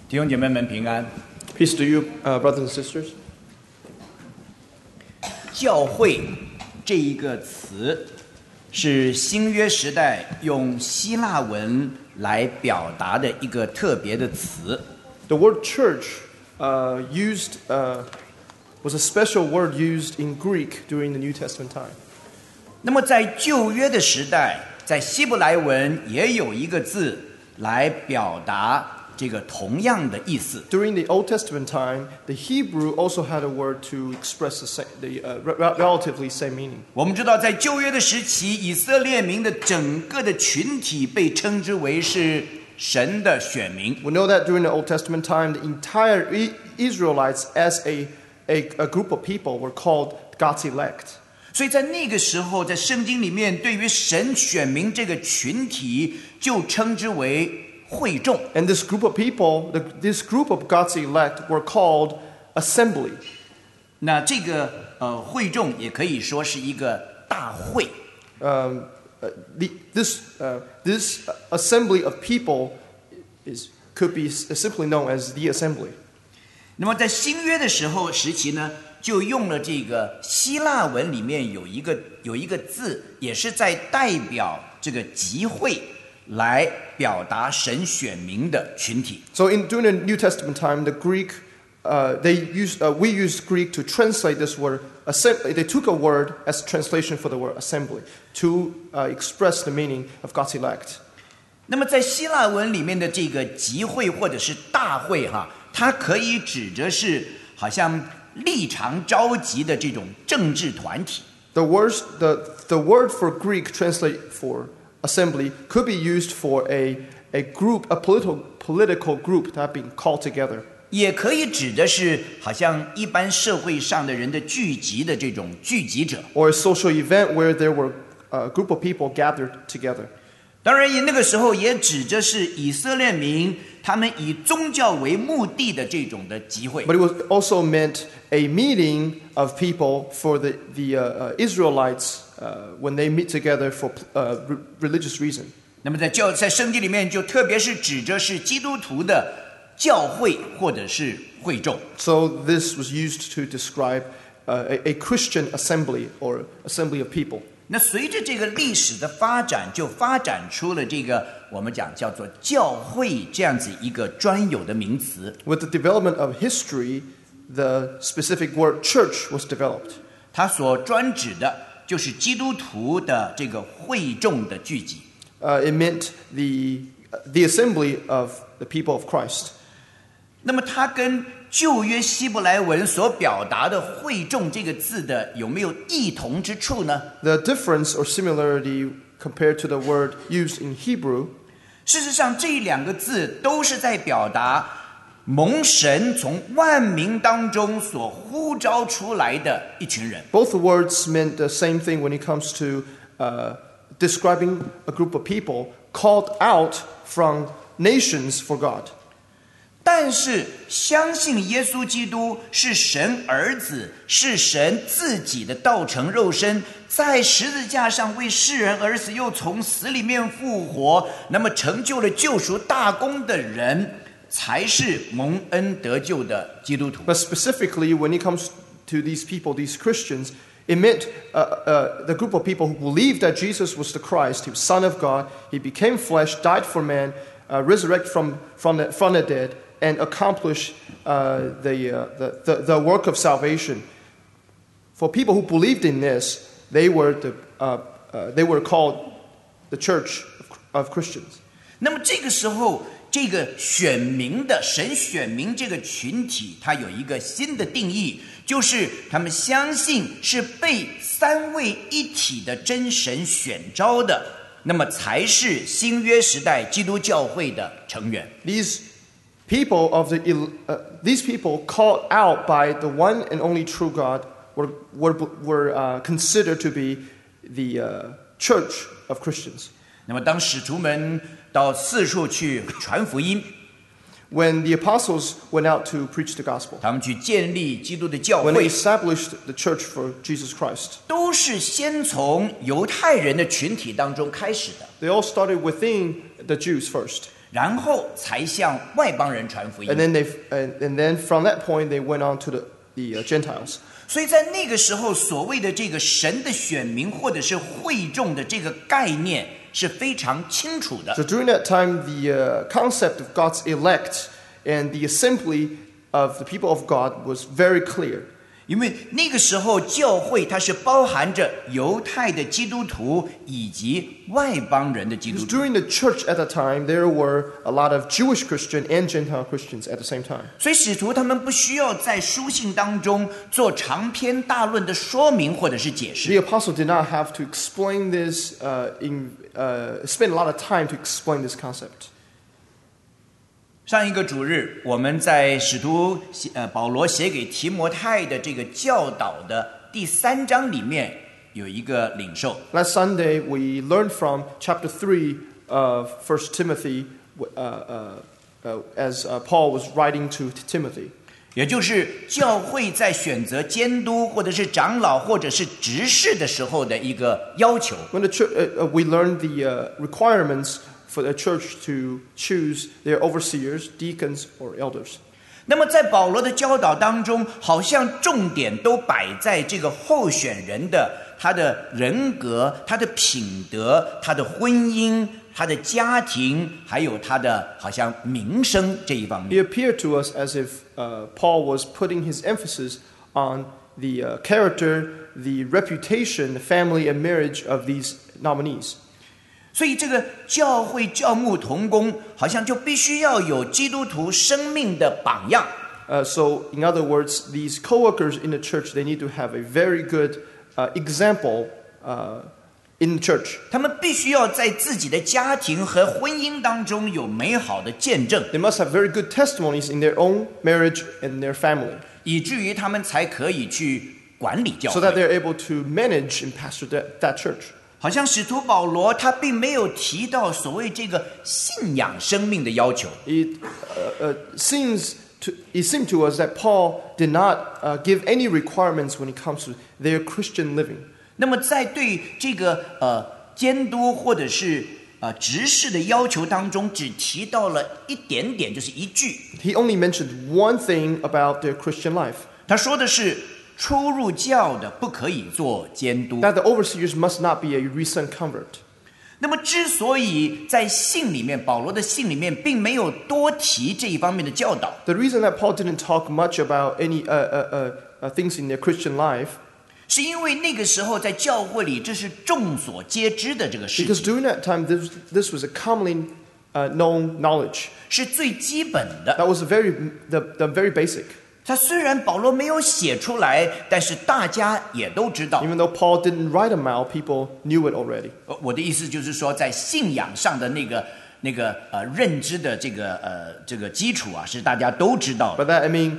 弟兄姐妹们平安。 Peace to you, brothers and sisters. 教会这一个词是新约时代用希腊文来表达的一个特别的词。 The word church was a special word used in Greek during the New Testament time. 那么在旧约的时代，在希伯来文也有一个字来表达这个同样的意思。 During the Old Testament time, the Hebrew also had a word to express relatively same meaning. 我们知道，在旧约的时期，以色列民的整个的群体被称之为是神的选民。 We know that during the Old Testament time, the entire Israelites as a group of people were called God's elect. 所以在那个时候，在圣经里面，对于神选民这个群体，就称之为会众。 And this group of people, this group of God's elect were called assembly. 那这个会众也可以说是一个大会。 This assembly of people could be simply known as the assembly. 那么在新约的时期呢，就用了这个希腊文里面有一个字，也是在代表这个集会来表达神选民的群体。 So during the New Testament time, the Greek, we used Greek to translate this word. They took a word as translation for the word assembly to express the meaning of God's elect. 那么在希腊文里面的这个集会或者是大会它可以指着是好像立场召集的这种政治团体。 The word for Greek translate for assembly could be used for a group, a political group that have been called together. 也可以指的是好像一般社会上的人的聚集的这种聚集者。 Or a social event where there were a group of people gathered together. 当然，那个时候也指着是以色列民他们以宗教为目的的这种的集会。 But it was also meant a meeting of people for the Israelites when they meet together for religious reason. 那么在圣经里面就特别是指着是基督徒的教会或者是会众。 So this was used to describe a Christian assembly or assembly of people. 那随着这个历史的发展，就发展出了这个我们讲叫做教会这样子一个专有的名词。 With the development of history, the specific word church was developed. 它所专指的就是基督徒的这个会众的聚集。 It meant the assembly of the people of Christ. 那么它跟旧约希伯来文所表达的会众这个字的有没有异同之处呢？ The difference or similarity compared to the word used in Hebrew, 事实上，这两个字都是在表达蒙神从万民当中所呼召出来的一群人。 both words meant the same thing when it comes to describing a group of people called out from nations for God. 但是相信耶稣基督是神儿子，是神自己的道成肉身，在十字架上为世人而死，又从死里面复活，那么成就了救赎大功的人，才是蒙恩得救的基督徒。 But specifically, when it comes to these people, these Christians, it meant the group of people who believed that Jesus was the Christ, He was Son of God, He became flesh, died for man, resurrected from the dead, and accomplished the work of salvation. For people who believed in this, they were called the Church of Christians. 那么这个时候，这个选民的神选民这个群体，它有一个新的定义，就是他们相信是被三位一体的真神选召的，那么才是新约时代基督教会的成员。 These people called out by the one and only true God were considered to be the Church of Christians. 那么当使徒们到四处去传福音， When the apostles went out to preach the gospel, 他们去建立基督的教 when they 会， established the church for Jesus Christ, 都是先从犹太人的群体当中开始的。 they all started within the Jews first. 然后才向外邦人传福音。 And then from that point, they went on to the Gentiles. 所以在那个时候，所谓的这个神的选民或者是会众的这个概念是非常清楚的。 So during that time, the concept of God's elect and the assembly of the people of God was very clear. 因为那个时候教会它是包含着犹太的基督徒以及外邦人的基督 Because 徒， during the church at the time, there were a lot of Jewish Christian and Gentile Christians at the same time. 所以使徒他们不需要在书信当中做长篇大论的说明或者是解释。 The apostle did not have to explain this, spend a lot of time to explain this concept. 上一个主日，我们在使徒保罗写给提摩太的这个教导的第3章里面有一个领受。 Last Sunday, we learned from chapter 3 of 1 Timothy as Paul was writing to Timothy. 也就是教会在选择监督或者是长老或者是执事的时候的一个要求。 When we learned the requirements for the church to choose their overseers, deacons, or elders. 那么在保罗的教导当中，好像重点都摆在这个候选人的他的人格、他的品德、他的婚姻、他的家庭，还有他的好像名声这一方 It 面。 appeared to us as if Paul was putting his emphasis on the character, the reputation, the family, and marriage of these nominees. 所以这个教会教牧同工，好像就必须要有基督徒生命的榜样。 So, in other words, these co-workers in the church, they need to have a very good example in the church. 他们必须要在自己的家庭和婚姻当中有美好的见证， They must have very good testimonies in their own marriage and their family, 以至于他们才可以去管理教 so that 会。 they're able to manage and pastor that church. 好像使徒保罗他并没有提到所谓这个信仰生命的要求， It seemed to us that Paul did not give any requirements when it comes to their Christian living. 那么在对这个监督或者是执事的要求当中，只提到了一点点，就是一句， He only mentioned one thing about their Christian life, 他说的是初入教的不可以做监督。 that the overseers must not be a recent convert. 那么之所以在信里面，保罗的信里面并没有多提这一方面的教导， The reason that Paul didn't talk much about any things in their Christian life, 是因为那个时候在教会里这是众所皆知的这个事 because 情， during that time this was a commonly known knowledge. 是最基本的。 That was the very basic. 他虽然保罗没有写出来，但是大家也都知道。 Even though Paul didn't write them out, people knew it already. 我的意思就是说，在信仰上的那个认知的这个基础啊，是大家都知道的。 By that I mean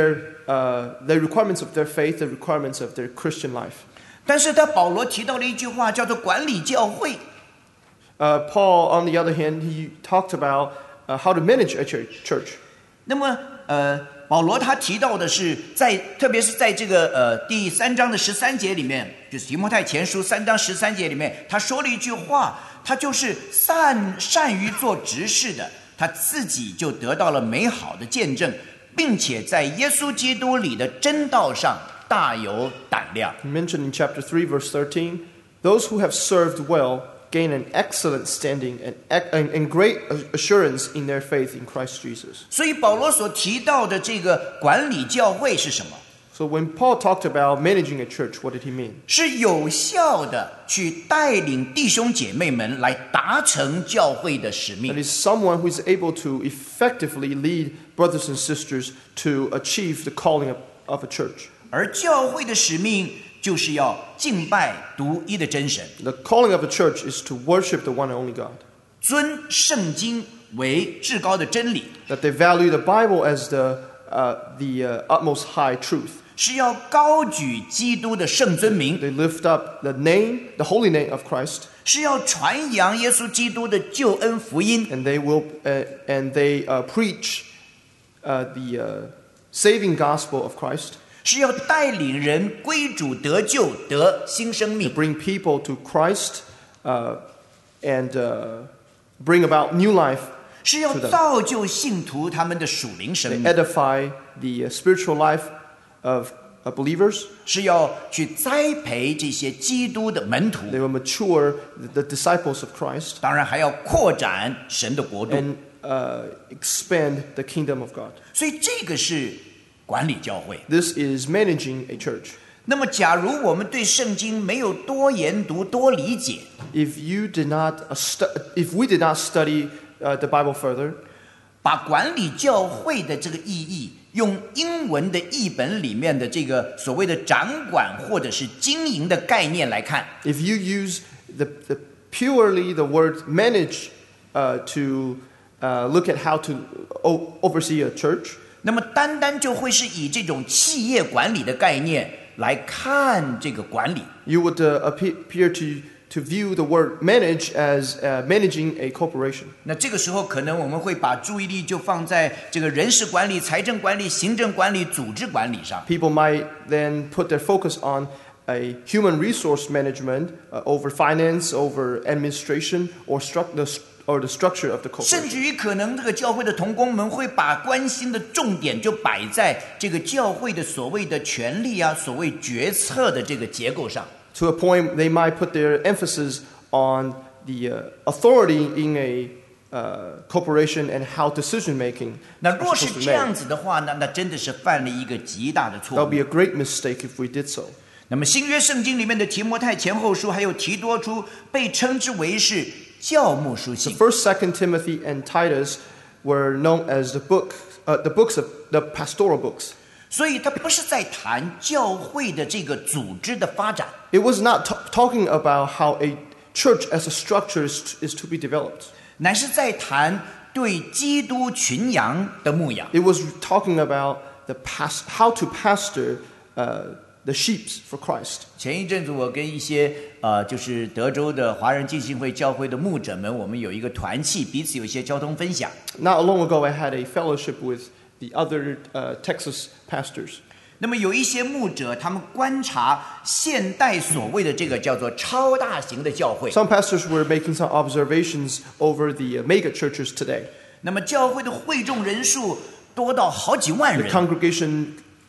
the requirements of their faith, the requirements of their Christian life. 但是保罗提到了一句话，叫做管理教会。 Paul, on the other hand, he talked about how to manage a church. 那么保罗他提到的是特别是在这个第3章的13节里面，就是提摩太前书3章13节里面，他说了一句话，他就是善于做执事的，他自己就得到了美好的见证，并且在耶稣基督里的真道上大有胆量。 Mentioned in chapter 3, verse 13, those who have served well gain an excellent standing and great assurance in their faith in Christ Jesus. 所以保罗所提到的这个管理教会是什么？ So when Paul talked about managing a church, what did he mean? 是有效的去带领弟兄姐妹们来达成教会的使 That 命。 is someone who is able to effectively lead brothers and sisters to achieve the calling of a church. 而教会的使命就是要敬拜独一的真神， The calling of a church is to worship the one and only God. 尊圣经为至高的真理， That they value the Bible as the utmost high truth. 是要高举基督的圣尊名， They lift up the holy name of Christ, 是要传扬耶稣基督的救恩福音， and they preach the saving gospel of Christ, 是要带领人归主得救得新生 to 命。 bring people to Christ and bring about new life. 是要 to them. 造就信徒他们的属灵生 They 命， edify the spiritual life of believers. 是要去栽培这些基督的门徒， They will mature the disciples of Christ 当然还要扩展神的国度。 and expand the kingdom of God. 所以这个是管理教会。 This is managing a church. 那么，假如我们对圣经没有多研读、多理解， If we did not study the Bible further, 把管理教会的这个意义，用英文的译本里面的这个所谓的掌管或者是经营的概念来看， if you use the purely the word manage to look at how to oversee a church, 那么单单就会是以这种企业管理的概念来看这个管理。 you would appear to view the word manage as managing a corporation. 那这个时候，可能我们会把注意力就放在这个人事管理、财政管理、行政管理、组织管理上。 People might then put their focus on a human resource management over finance, over administration, or the structure of the 甚 corporation. 至于可能这个教会的同工们会把关心的重点就摆在这个教会的所谓的权力啊、所谓决策的这个结构上。 To a point, they might put their emphasis on the authority in a corporation and how decision making 那 is 若是 supposed to be 这样 made. 子的话呢，那真的是犯了一个极大的 That 错 would 误 be。a great mistake if we did so. 那么新约圣经里面的提摩太前后书还有提多书被称之为是教牧书 The 信。 first, second Timothy, and Titus were known as the books of the pastoral books. 所以它不是在谈教会的这个组织的发展， It was not talking about how a church as a structure is to be developed. 乃是在谈对基督群羊的牧养。 It was talking about how to pastor the sheep for Christ. 前一阵子，我跟一些就是德州的华人浸信会教会的牧者们，我们有一个团契，彼此有一些交通分享。 Not long ago, I had a fellowship with the other Texas pastors. 那么有一些牧者，他们观察现代所谓的这个叫做超大型的教会。 Some pastors were making some observations over the mega churches today. 那么教会的会众人数多到好几万 The 人。 congregation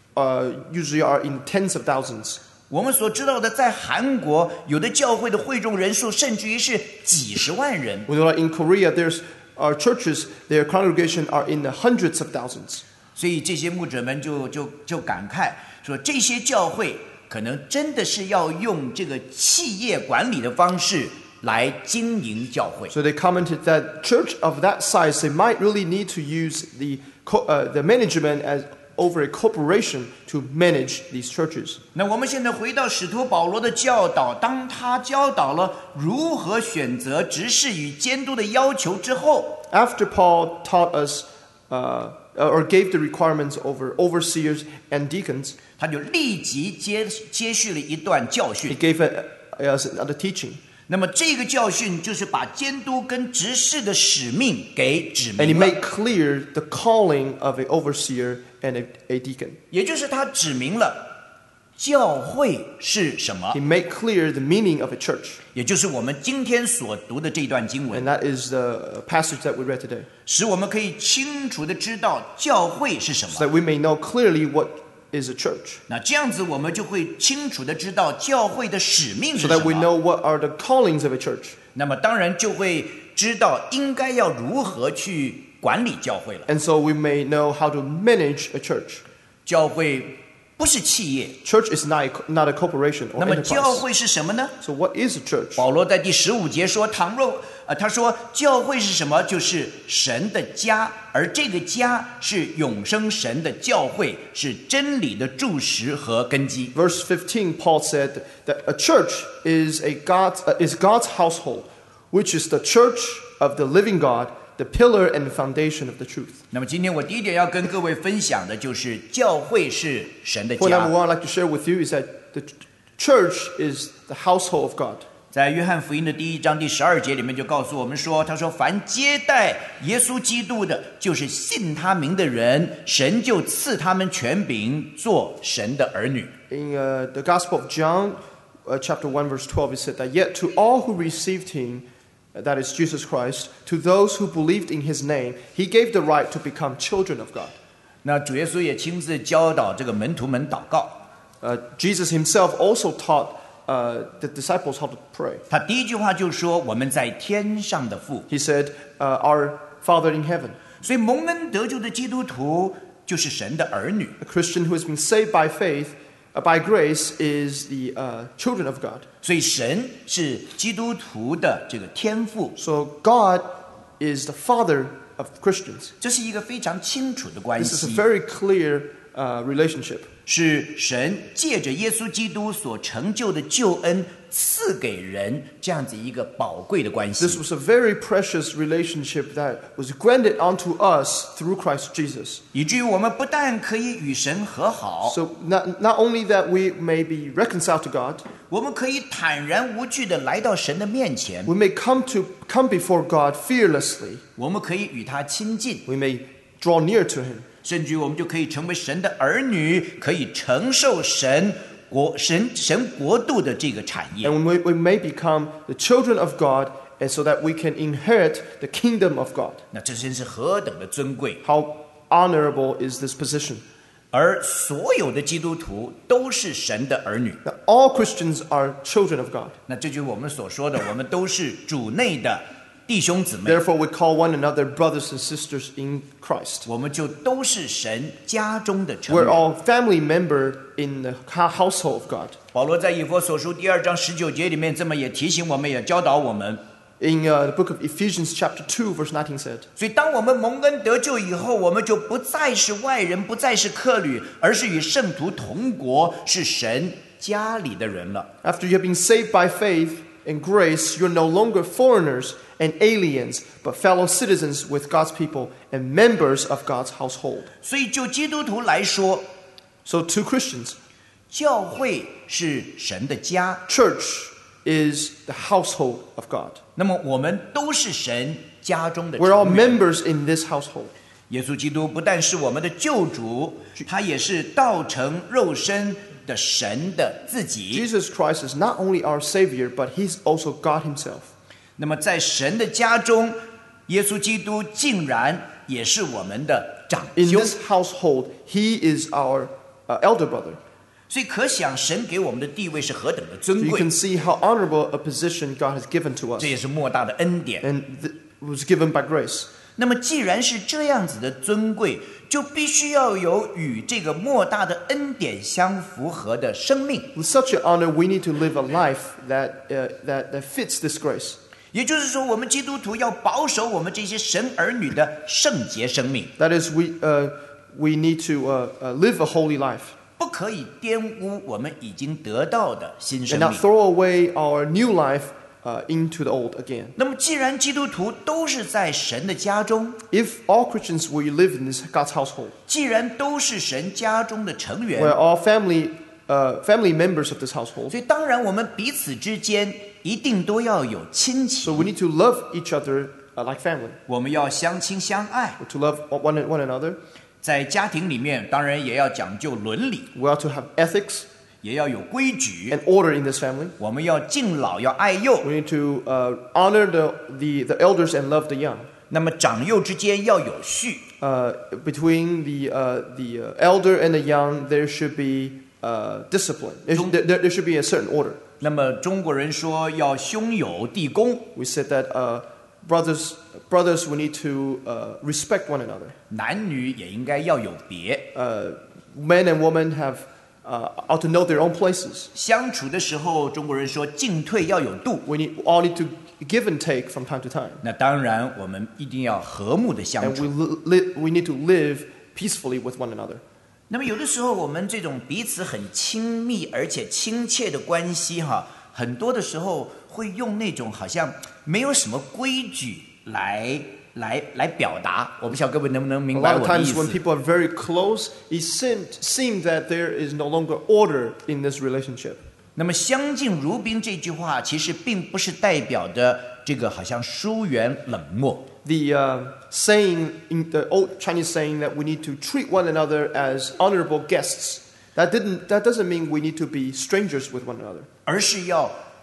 usually are in tens of thousands. 我们所知道的，在韩国有的教会的会众人数甚至于是几十万人。 We know that in Korea, there's churches, their congregation are in the hundreds of thousands. 所以这些牧者们就感慨说，这些教会可能真的是要用这个企业管理的方式来经营教会。 So they commented that church of that size, they might really need to use the management as over a corporation to manage these churches. 那我们现在回到使徒保罗的教导，当他教导了如何选择执事与监督的要求之后， After Paul taught us or gave the requirements over overseers and deacons, 他就立即接续了一段教 he 训。 gave us another teaching. 那么这个教训就是把监督跟执事的使命给指 And he 明了， made clear the calling of an overseer and a deacon. 也就是他指明了教会是什么 He，made clear the meaning of a church. 也就是我们今天所读的这段经 And 文， that is the passage that we read today. 使我们可以清楚的知道教会是什 So 么。 that we may know clearly what is a church. 那这样子，我们就会清楚的知道教会的使命是 So 什 that we 么。 know what are the callings of a church. 那么当然就会知道应该要如何去管理教会了。 And so we may know how to manage a church. 教会不是企业， Church is not a corporation or 那么教 enterprise. 会是什么呢？ So what is a church? 保罗在第15节说，他说教会是什么？就是神的家，而这个家是永生神的教会，是真理的柱石和根基。 Verse 15, Paul said that a church is God's household, which is the church of the living God, the pillar and foundation of the truth. 那么今天我第一点要跟各位分享的就是教会是神的 Point 家 number。one I'd like to share with you is that the church is the household of God. 在约翰福音的第1章第12节里面就告诉我们说，他说凡接待耶稣基督的，就是信他名的人，神就赐他们权柄做神的儿女。 In the Gospel of John, chapter 1, verse 12, it said that, yet to all who received him, that is Jesus Christ, to those who believed in his name, he gave the right to become children of God. 那主耶稣也亲自教导这个门徒们祷告。 Jesus himself also taught the disciples how to pray. 他第一句话就说：“我们在天上的父。” He said, Our Father in heaven. 所以蒙恩得救的基督徒就是神的儿女。 A Christian who has been saved by faith, by grace, is the children of God. 所以神是基督徒的这个天父， So God is the Father of Christians. 这是一个非常清楚的关 This is a 系， very clear relationship. 是神借着耶稣基督所成就的救恩赐给人这样子一个宝贵的关 This 系。 was a very precious relationship that was granted unto us through Christ Jesus. 以至于我们不但可以与神和好， So not only that we may be reconciled to God, 我们可以坦然无惧的来到神的面前， we may come before God fearlessly. 我们可以与他亲近， We may draw near to him. 甚至于我们就可以成为神的儿女，可以承受神国度的这个产业。 And we may become the children of God, and so that we can inherit the kingdom of God. 那这真是何等的尊贵！ How honorable is this position? 而所有的基督徒都是神的儿女。 Now, all Christians are children of God. 那这就是我们所说的，我们都是主内的弟兄姊妹， Therefore, we call one another brothers and sisters in Christ. 我们就都是神家中的成 We're 员。 all family member in the household of God. 保罗在以弗所书第2章19节里面这么也提醒我们，也教导我们。 In the book of Ephesians chapter 2, verse 19 said, 所以，当我们蒙恩得救以后，我们就不再是外人，不再是客旅，而是与圣徒同国，是神家里的人了。 After you have been saved by faith and grace, you're no longer foreigners and aliens, but fellow citizens with God's people and members of God's household. 所以，就基督徒来说， So to Christians, 教会是神的家， church is the household of God. 那么我们都是神家中的 We're all 成员。 members in this household. 耶稣基督不但是我们的救主，他也是道成肉身的神的自己。 Jesus Christ is not only our Savior, but He's also God Himself. 那么在神的家中，耶稣基督竟然也是我们的长 In 兄。 this household, He is our elder brother. 所以可想神给我们的地位是何等的 So 尊 you 贵， can see how honorable a position God has given to us, 这也是莫大的恩典。 and was given by grace. 那么既然是这样子的尊贵，就必须要有与这个莫大的恩典相符合的生命。 With such an honor, we need to live a life that fits this grace. 也就是说，我们基督徒要保守我们这些神儿女的圣洁生命， That is, we need to live a holy life 不可以玷污我们已经得到的新 and 生 not 命。 throw away our new life into the old again. 那么，既然基督徒都是在神的家中， If all Christians will live in this God's household, 既然都是神家中的成员， we're all family members of this household. 所以当然我们彼此之间一定都要有亲情 So，we need to love each other like family. 我们要相亲相爱。 To love one another. 在家庭里面，当然也要讲究伦理， We are to have ethics 也要有规矩。 and order in this family. 我们要敬老，要爱幼。 We need to honor the elders and love the young. 那么长幼之间要有序。 Between the elder and the young, there should be discipline. There should be a certain order. 那么中国人说要兄友弟恭， We said that brothers we need to respect one another. 男女也应该要有别。 Men and women ought to know their own places. 相处的时候，中国人说进退要有度。 We all need to give and take from time to time. 那当然，我们一定要和睦的相 And 处。 we need to live peacefully with one another. 那么有的时候，我们这种彼此很亲密而且亲切的关系，很多的时候会用那种好像没有什么规矩来表达。我不晓得各位能不能 A 明白 lot 我 of 的意 times when 思。 people are very close, it seems that there is no longer order in this relationship. 那么相敬如宾这句话，其实并不是代表着这个好像疏远冷漠。 The saying in the old Chinese saying that we need to treat one another as honorable guests, that doesn't mean we need to be strangers with one another. 而是要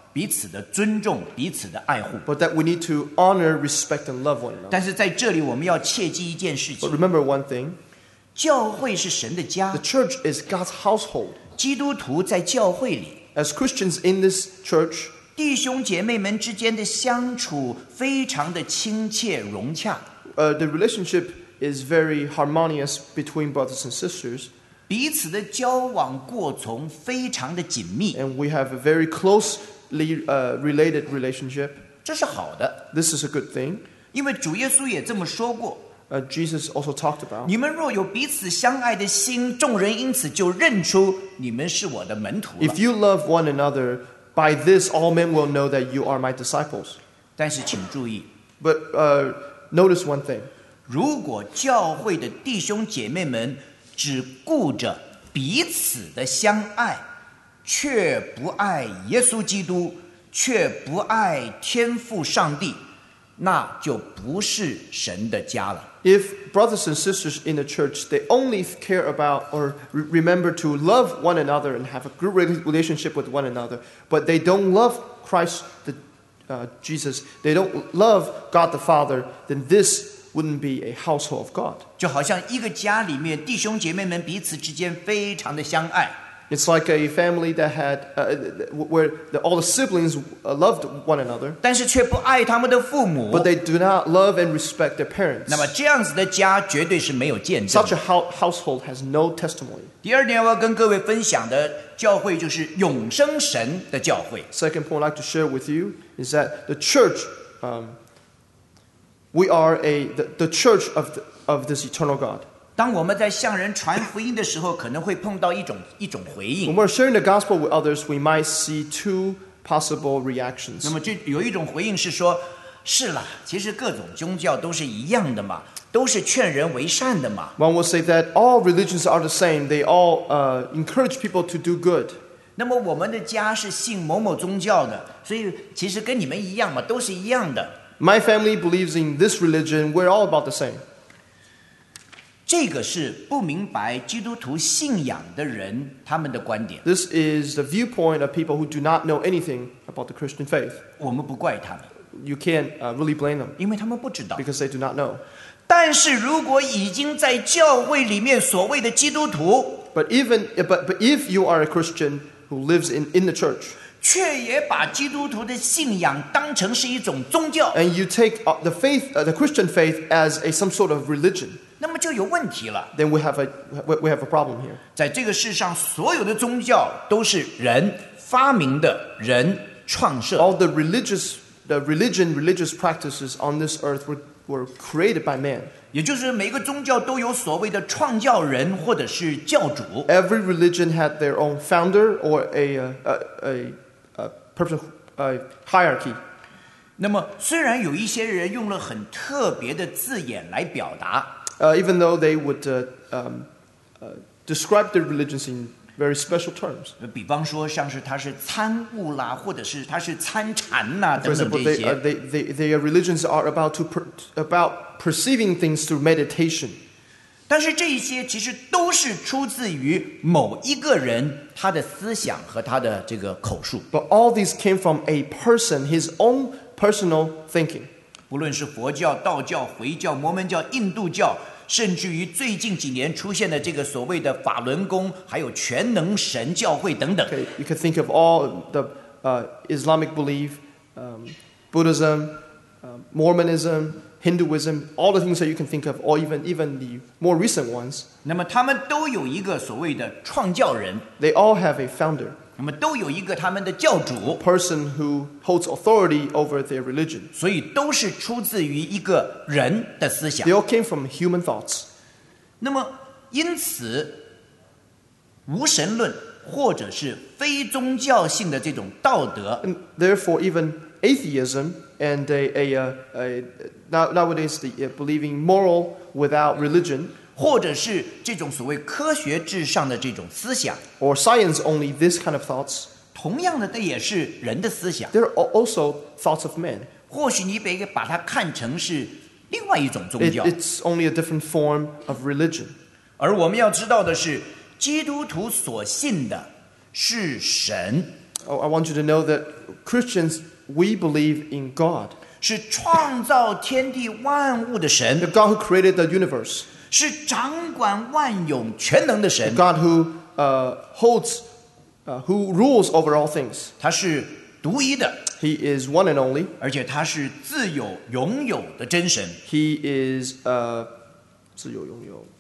彼此的尊重，彼此的爱护。 but that we need to honor, respect, and love one another. 但是在这里我们要切记一件事 But 情， remember one thing, 教会是神的 the 家， church is God's household. 基督徒在教会里， As Christians in this church, 弟兄姐妹们之间的相处非常的亲切融洽， the relationship is very harmonious between brothers and sisters, 彼此的交往过从非常的紧密， and we have a very closely related relationship. 这是好的， This is a good thing. 因为主耶稣也这么说过。 Jesus also talked about. 你们若有彼此相爱的心，众人因此就认出你们是我的门徒了。 If you love one another, by this all men will know that you are my disciples. 但是请注意， But notice one thing. 如果教会的弟兄姐妹们只顾着彼此的相爱，却不爱耶稣基督，却不爱天父上帝，那就不是神的家了。 If brothers and sisters in the church, they only care about or remember to love one another and have a good relationship with one another, but they don't love Christ, Jesus, they don't love God the Father, then this wouldn't be a household of God. 就好像一个家里面弟兄姐妹们彼此之间非常的相爱， It's like a family that had where all the siblings loved one another, 但是却不爱他们的父母 but。they do not love and respect their parents. 那么这样子的家绝对是没有见证 Such a household has no testimony. 第二点，我要跟各位分享的教会就是永生神的教会。 Second point I'd like to share with you is that the church, we are the church of this eternal God. 当我们在向人传福音的时候，可能会碰到一种回 When 应。 we're sharing the gospel with others, we might see two possible reactions. 那么这有一种回应是说，是啦，其实各种宗教都是一样的嘛，都是劝人为善的嘛。 One will say that all religions are the same. They all encourage people to do good. 那么我们的家是信某某宗教的，所以其实跟你们一样嘛，都是一样的。 My family believes in this religion. We're all about the same. 这个是不明白基督徒信仰的人他们的观点， This is the viewpoint of people who do not know anything about the Christian faith. 我们不怪他们， You can't really blame them 因为他们不知道。 because they do not know. 但是如果已经在教会里面所谓的基督徒， But if you are a Christian who lives in the church, 却也把基督徒的信仰当成是一种宗教， and you take the Christian faith as some sort of religion, 那么就有问题了。 then we have a problem here. 在这个世上，所有的宗教都是人发明的，人创设。 All the religious practices on this earth were created by man. 也就是每个宗教都有所谓的创教人或者是教主。 Every religion had their own founder or a person, hierarchy. 那么虽然有一些人用了很特别的字眼来表达， Even though they would describe their religions in very special terms. 比方说像是他是参悟啦，或者是他是参禅啦 For 等等 example, 这些。 their religions are about perceiving things through meditation. 但是这一些其实都是出自于某一个人他的思想和他的这个口述。 But all these came from a person, his own personal thinking. 不论是佛教、道教、回教、摩门教、印度教，甚至于最近几年出现的这个所谓的法轮功，还有全能神教会等等。 Okay, you can think of all the Islamic belief, Buddhism, Mormonism, Hinduism, all the things that you can think of, or even the more recent ones. 那么他们都有一个所谓的创教人， They all have a founder, 那么都有一个他们的教主， person who holds authority over their religion. 所以都是出自于一个人的思想 They。all came from human thoughts. 那么因此，无神论或者是非宗教性的这种道德， And therefore, even atheism and nowadays believing moral without religion, 或者是这种所谓科学至上的这种思想， or science only, this kind of thoughts, 同样的，这也是人的思想。 they're also thoughts of men. 或许你得把它看成是另外一种宗教， It's only a different form of religion. 而我们要知道的是，基督徒所信的是神， I want you to know that Christians, we believe in God. 是创造天地万物的 The 神， God who created the universe. 是掌管万有全能的 The 神， God who who rules over all things. 他是独一的， He is one and only. 而且他是自有永有的真神。 He is 自由拥有.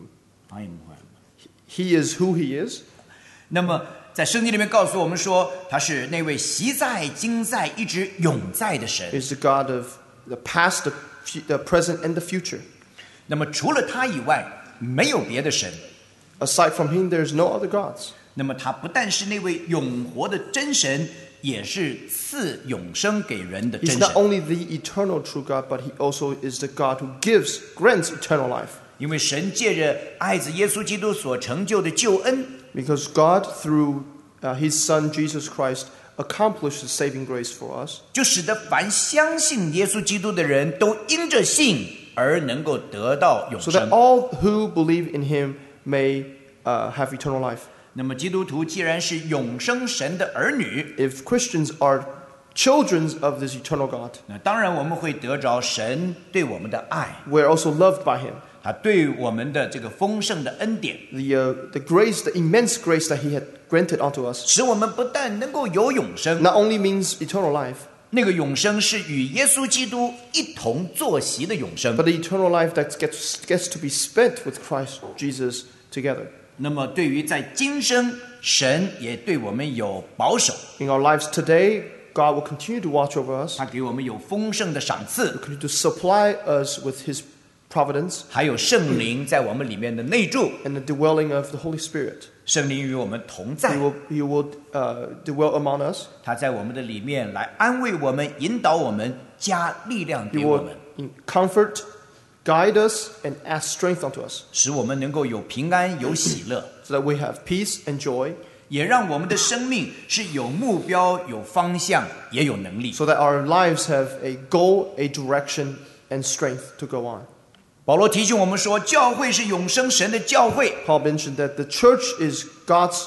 He is who he is. 那么在圣经里面告诉我们说，他是那位习在、今在、一直永在的神。 He's the God of the past, the present, and the future. 那么除了他以外，没有别的神。 Aside from him, there's no other gods. 那么他不但是那位永活的真神，也是赐永生给人的 He's 真 not 神。 only the eternal true God, but he also is the God who grants eternal life. 因为神借着爱子耶稣基督所成就的救恩， Because God, through his Son Jesus Christ, accomplished the saving grace for us. 就使得凡相信耶稣基督的人都因着信而能够得到永 So 生 that。all who believe in him may have eternal life. 那么基督徒既然是永生神的儿女， If Christians are children of this eternal God, 那当然我们会得着神对我们的爱， we're also loved by him. 他对我们的这个丰盛的恩典， The grace, the immense grace that he had granted unto us, 使我们不但能够有永生， not only means eternal life, 那个永生是与耶稣基督一同坐席的永生。 but the eternal life that gets to be spent with Christ Jesus together. 那么对于在今生，神也对我们有保守， In our lives today, God will continue to watch over us, 他给我们有丰盛的赏赐， continue to supply us with his providence 还有圣灵在我们里面的内住， and the dwelling of the Holy Spirit. 圣灵与我们同在， He will dwell among us. 他在我们的里面来安慰我们、引导我们、加力量 He 给我 will 们， comfort, guide us, and add strength unto us, 使我们能够有平安、有喜乐， so that we have peace and joy, 也让我们的生命是有目标、有方向，也有能力。 so that our lives have a goal, a direction, and strength to go on. 保罗提醒我们说，教会是永生神的教会， Paul mentioned that the church is God's,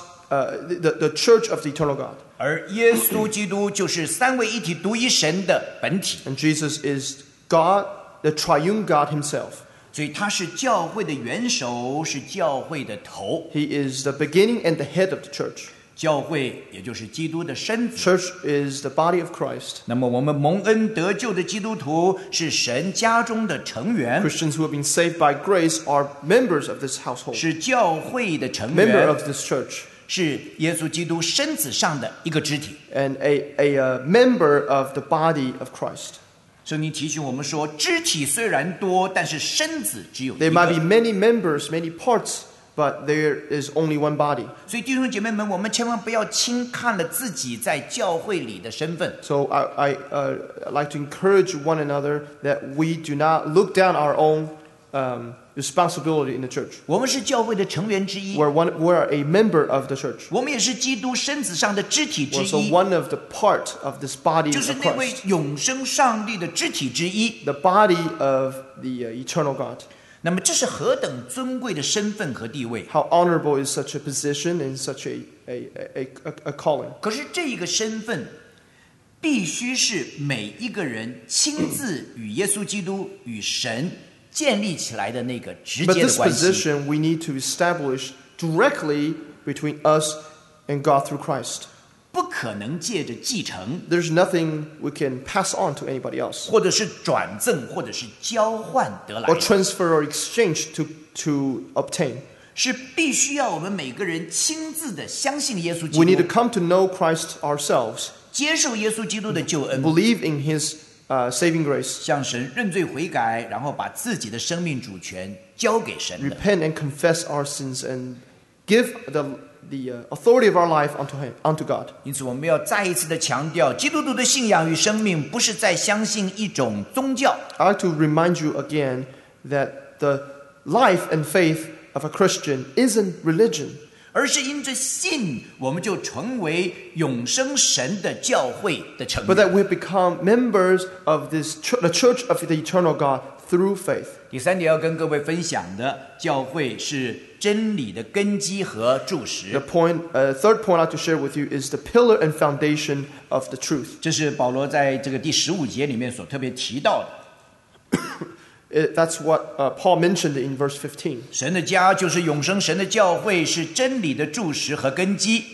the church of the eternal God, 而耶稣基督就是三位一体独一神的本体， and Jesus is God, the triune God himself. 所以他是教会的元首，是教会的头。 He is the beginning and the head of the church. 教会也就是基督的身子。 Church is the body of Christ. 那么我们蒙恩得救的基督徒是神家中的成员， Christians who have been saved by grace are members of this household, 是教会的成 member 员， of this church, 是耶稣基督身子上的一个肢体。 and a member of the body of Christ. 圣经提醒我们说，肢体虽然多，但是身子只有一 There might be 个。 many members, many parts, but there is only one body. 所以弟兄姐妹们，我们千万不要轻看了自己在教会里的身份。 So I like to encourage one another that we do not look down our own responsibility in the church. 我们是教会的成员之一， We're a member of the church. 我们也是基督身子上的肢体之 We're also 一， one of the part of this body 就是 of 那位 Christ, 永生上帝的肢体之一。 the body of the eternal God. 那么这是何等尊贵的身份和地位！ How honorable is such a position and such a calling. 可是这一个身份，必须是每一个人亲自与耶稣基督、与神建立起来的那个直 But 接的 this 关系。 position we need to establish directly between us and God through Christ. 不可能借着继承， There's nothing we can pass on to anybody else, 或者是转赠，或者是交换得来 or 的， transfer or exchange to obtain. 是必须要我们每个人亲自的相信耶稣基 We need to 督， come to know Christ ourselves, 接受耶稣基督的救恩， believe in His saving grace, 向神认罪悔改，然后把自己的生命主权交给神的。 repent and confess our sins, and give the authority of our life unto God. 因此，我们要再一次的强调，基督徒的信仰与生命不是在相信一种宗教， I like to remind you again that the life and faith of a Christian isn't religion, 而是因着信，我们就成为永生神的教会的成 but 员。 that we become members of the church of the eternal God through faith. 第三点要跟各位分享的，教会是真理的根基和柱石。 Third point I'd like to share with you is the pillar and foundation of the truth. 这是保罗在这个第15节里面所特别提到的。 That's what Paul mentioned in verse 15. 神的家就是永生神的教会，是真理的柱石和根基。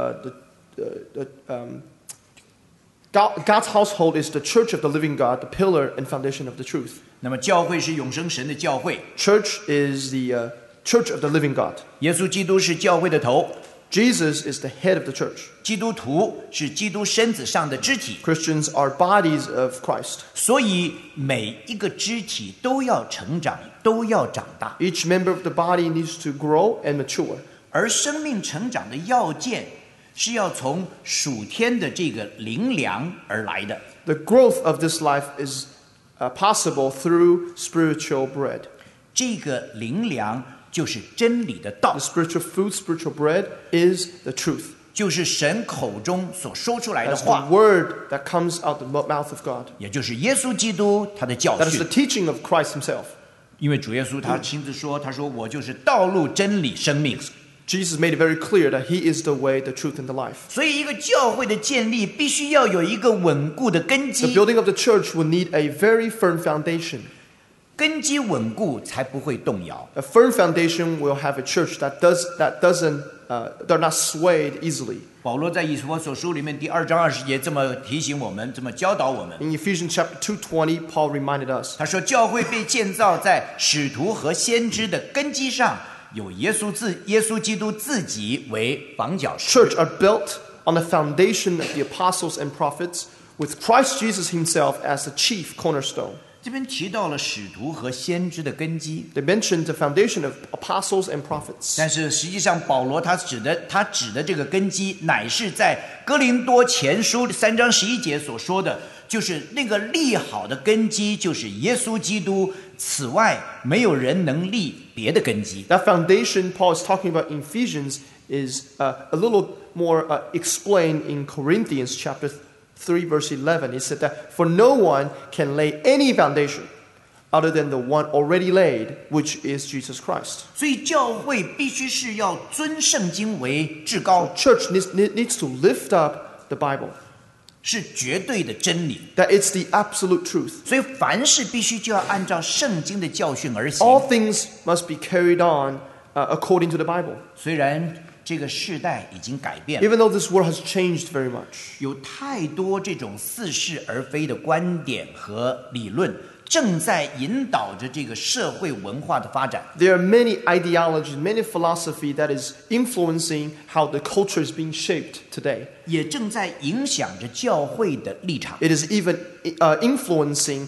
God's household is the church of the living God, the pillar and foundation of the truth. 那么教会是永生神的教会， Church is the church of the living God. 耶稣基督是教会的头， Jesus is the head of the church. 基督徒是基督身子上的肢体。 Christians are bodies of Christ. 所以每一个肢体都要成长，都要长大。 Each member of the body needs to grow and mature. 而生命成长的要件是要从属天的这个灵粮而来的。 The growth of this life is possible through spiritual bread. 这个灵粮就是真理的道 The，spiritual food, spiritual bread, is the truth. 就是神口中所说出来的 That's the 话， word that comes out the mouth of God. 也就是耶稣基督他的教 That is the 训。 teaching of Christ himself. 因为主耶稣他亲自说，他说我就是道路、真理、生命。 Jesus made it very clear that he is the way, the truth, and the life. 所以，一个教会的建立必须要有一个稳固的根 The 基， building of the church will need a very firm foundation. 根基稳固才不会动摇。 A firm foundation will have a church that doesn't they're not swayed easily. 保罗在以弗所书里面第2章20节这么提醒我们，这么教导我们。 In Ephesians chapter 2:20, Paul reminded us. 他说，教会被建造在使徒和先知的根基上，有耶稣基督自己为房角石。 Church are built on the foundation of the apostles and prophets, with Christ Jesus himself as the chief cornerstone. 这边提到了使徒和先知的根基， They mentioned the foundation of apostles and prophets. 但是实际上保罗他指的这个根基，乃是在哥林多前书3章11节所说的，就是那个立好的根基，就是耶稣基督。此外，没有人能立别的根基。 That foundation Paul is talking about in Ephesians is a little more explained in Corinthians chapter 3 verse 11. He said that for no one can lay any foundation other than the one already laid, which is Jesus Christ. 所以教会必须是要尊圣经为至高， Church needs to lift up the Bible, 是绝对的真理。 that it's the absolute truth. 所以凡事必须就要按照圣经的教训而行。 All things must be carried on according to the Bible. 虽然这个世代已经改变了， Even though this world has changed very much, 有太多这种似是而非的观点和理论，正在引导着这个社会文化的发展。 there are many ideologies, many philosophy that is influencing how the culture is being shaped today. 也正在影响着教会的立场。 It is even influencing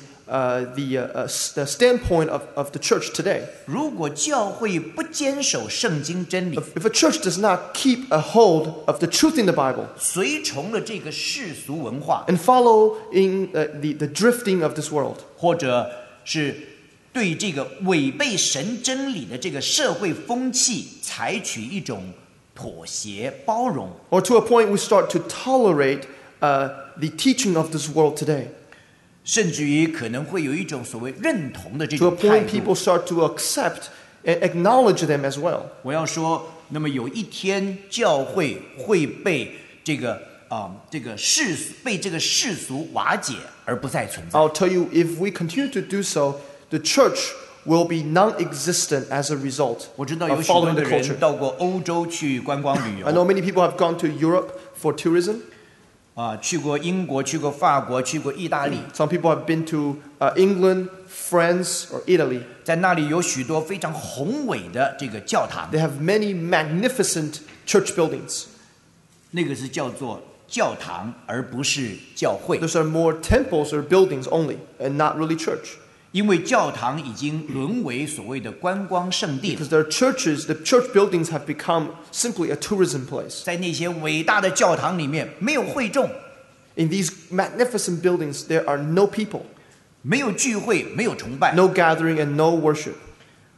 the standpoint of the church today. 如果教会不坚守圣经真理， If a church does not keep a hold of the truth in the Bible 随从了这个世俗文化， and follow in the drifting of this world, 或者是对这个违背神真理的这个社会风气采取一种妥协包容， or to a point we start to tolerate the teaching of this world today, 甚至于可能会有一种所谓认同的这 to a 种态 point 度。 people start to accept and acknowledge them as well. 我要说，那么有一天教会会被这个世俗瓦解而不再存在。 I'll tell you, if we continue to do so, the church will be non-existent as a result 我知道有 of 许多 following 的 the 人 culture. 到过欧洲去观光旅 I 游 know many people have gone to Europe for tourism. 去过英国，去过法国，去过意大利， Some people have been to England, France, or Italy. 在那里有许多非常宏伟的这个教堂， They have many magnificent church buildings. 那个是叫做教堂，而不是教会。 Those are more temples or buildings only, and not really church. 因为教堂已经沦为所谓的观光圣地， Because their churches, the church buildings have become simply a tourism place. 在那些伟大的教堂里面，没有会众， In these magnificent buildings, there are no people, 没有聚会，没有崇拜。 no gathering, and no worship.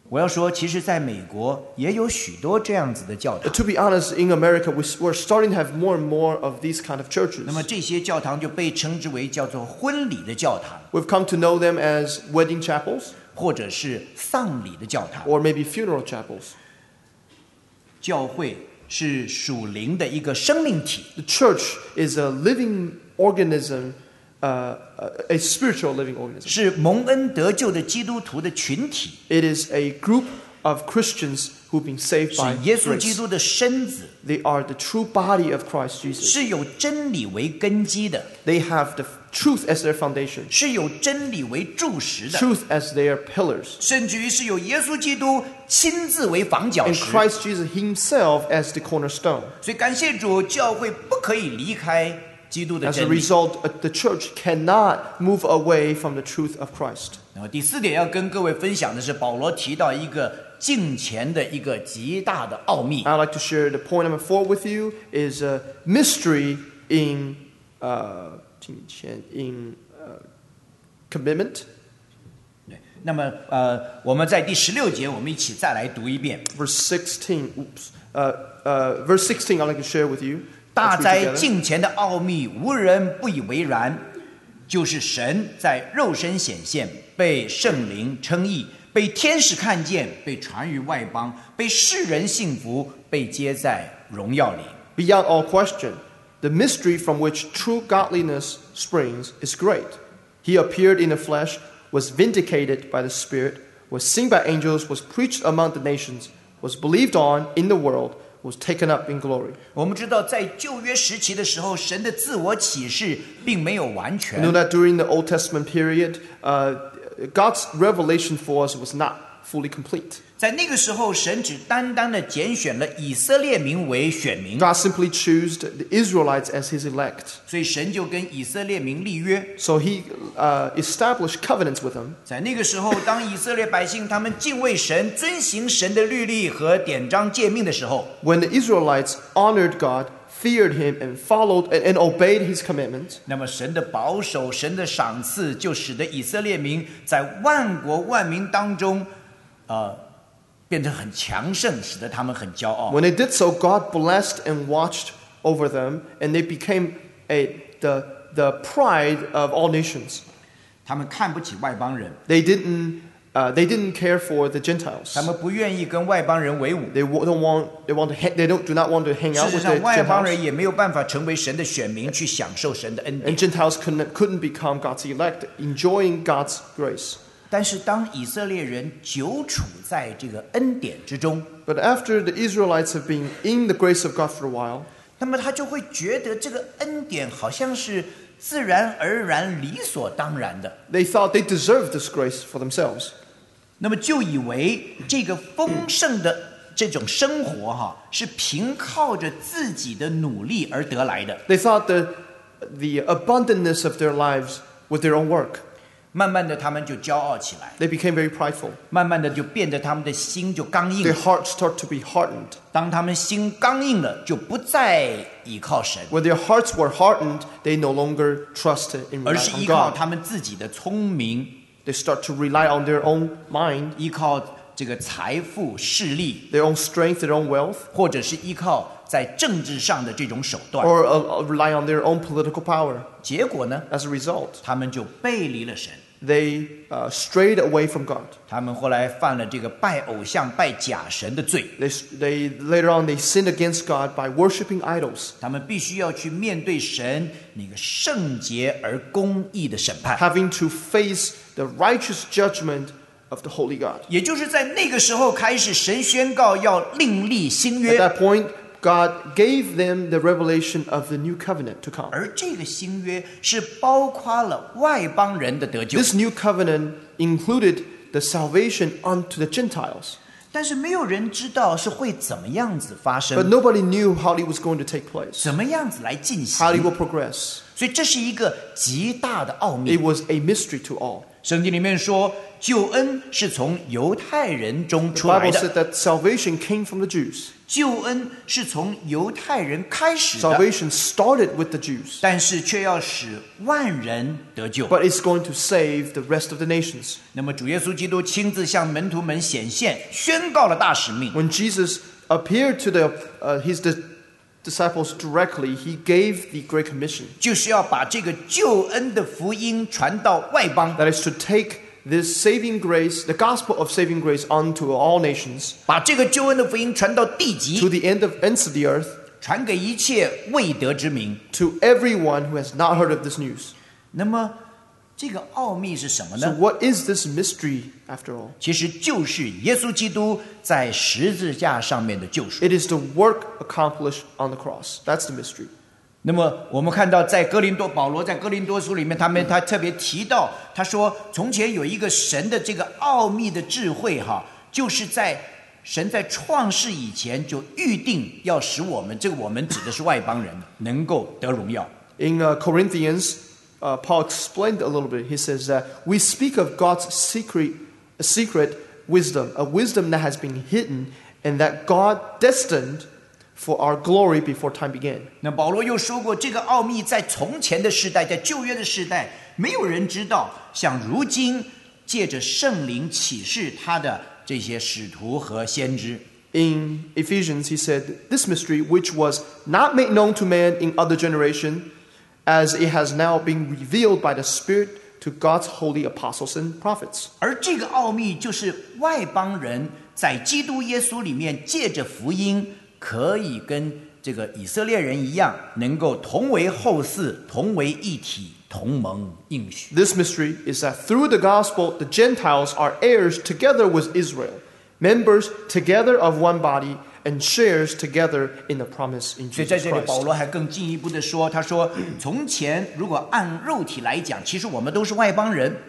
我要说，其实在美国也有许多这样子的教堂。 To be honest, in America, we're starting to have more and more of these kind of churches. 那么这些教堂就被称之为叫做婚礼的教堂， We've come to know them as wedding chapels 或者是丧礼的教堂。 or maybe funeral chapels. 教会是属灵的一个生命体， The church is a living organism, a spiritual living organism. 是蒙恩得救的基督徒的群体， It is a group of Christians who've been saved 是 by 耶稣基 grace. 督的身子， They are the true body of Christ Jesus. 是有真理为根基的， They have the truth as their foundation, 是有真理为柱石的， truth as their pillars, 甚至于是有耶稣基督亲自为房角 and 石。 Christ Jesus himself as the cornerstone. 所以感谢主，教会不可以离开基督的 As a 真理。 result, the church cannot move away from the truth of Christ. 然后第4点要跟各位分享的是，保罗提到一个敬虔的一个极大的奥秘。 I'd like to share the point number 4 with you is a mystery in commitment. 对，那么我们在第16节，我们一起再来读一遍。 Verse 16. Verse 16 I'd like to share with you. 大 Let's read 哉 together. 敬虔的奥秘，无人不以为然，就是神在肉身显现，被圣灵称义，被天使看见，被传于外邦，被世人信服，被接在荣耀里。 Beyond all question, the mystery from which true godliness springs is great. He appeared in the flesh, was vindicated by the Spirit, was seen by angels, was preached among the nations, was believed on in the world, was taken up in glory. 我们知道，在旧约时期的时候，神的自我启示并没有完 You 全 know。that during the Old Testament period, God's revelation for us was not fully complete. 在那个时候，神只单单的拣选了以色列民为选民， God simply chose the Israelites as his elect. 所以神就跟以色列民立约。 So he established covenants with them. 在那个时候，当以色列百姓他们敬畏神、遵行神的律例和典章诫命的时候， When the Israelites honored God, feared him, and followed and obeyed his commandments, 那么神的保守、神的赏赐，就使得以色列民在万国万民当中，变成很强盛，使得他们很骄傲。 when they did so, God blessed and watched over them, and they became the pride of all nations. 他们看不起外邦人， They didn't care for the Gentiles. 他们不愿意跟外邦人为伍。 They do not want to hang 事 out 实 with 上， the 外邦 Gentiles. 人也没有办法成为神的选民，去享受神的恩典。 And Gentiles couldn't become God's elect, enjoying God's grace. 但是，当以色列人久处在这个恩典之中， But after the Israelites have been in the grace of God for a while, 那么他就会觉得这个恩典好像是自然而然、理所当然的。 they thought they deserved this grace for themselves. 那么就以为这个丰盛的这种生活是凭靠着自己的努力而得来的。 They thought the abundantness of their lives with their own work. 慢慢的，他们就骄傲起来， They became very prideful. 慢慢的就变得他们的心就刚硬 Their。hearts start to be hardened. 当他们心刚硬了，就不再依靠神， When their hearts were hardened, they no longer trusted and 而 relied 是 on 依靠 God. 他们自己的聪明， They start to rely on their own mind, 依靠这个财富、势力， their own strength, their own wealth, 或者是依靠在政治上的这种手段。 or rely on their own political power. 结果呢， As a result, 他们就背离了神。 they strayed away from God. 他们后来犯了这个拜偶像、拜假神的罪， They later on they sinned against God by worshiping idols, 他们必须要去面对神那个圣洁而公义的审判。 having to face the righteous judgment of the holy God. 也就是在那个时候开始，神宣告要另立新 At 约， that point, God gave them the revelation of the new covenant to come. 而这个新约是包括了外邦人的得救。 This new covenant included the salvation unto the Gentiles. 但是没有人知道是会怎么样子发 But 生， nobody knew how it was going to take place, 怎么样子来进 how it 行， will progress. 所以这是一个极大的奥 It 秘。 was a mystery to all. 圣经里面说，救恩是从犹太人中 The 出来 Bible 的， said that salvation came from the Jews. 救恩是从犹太人开始的， Salvation started with the Jews, 但是却要使万人得救。 but it's going to save the rest of the nations. 那么主耶稣基督亲自向门徒们显现，宣告了大使命。 When Jesus appeared to his disciples directly, he gave the Great Commission. 就是要把这个救恩的福音传到外邦， That is to take this saving grace, the gospel of saving grace, onto all nations, 把这个救恩的福音传到地 to 极， the ends of the earth, 传给一切未得之民。 to everyone who has not heard of this news. 那么这个奥秘是什么 So 呢？ what is this mystery after all? 其实就是耶稣基督在十字架上面的救赎。 It is the work accomplished on the cross. That's the mystery. 那么我们看到，在保罗在哥林多书里面，他特别提到，他说从前有一个神的这个奥秘的智慧就是在神在创世以前就预定要使我们，这个我们指的是外邦人，能够得荣耀。 In Corinthians, Paul explained a little bit. He says that we speak of God's secret wisdom, a wisdom that has been hidden and that God destined for our glory before time began. 那保罗又说过，这个奥秘在从前的世代，在旧约的世代，没有人知道，像如今借着圣灵启示他的这些使徒和先知。 In Ephesians, he said, this mystery, which was not made known to man in other generation, as it has now been revealed by the Spirit to God's holy apostles and prophets. 而这个奥秘就是外邦人在基督耶稣里面借着福音，可以跟这个以色列人一样，能够同为后嗣，同为一体，同蒙应许。 This mystery is that through the gospel, the Gentiles are heirs together with Israel, members together of one body, and shares together in the promise in 所以在 Jesus 这里，保 Christ. 罗还更进一步的说，他说，从前如果按肉体来讲，其实我们都是外邦人。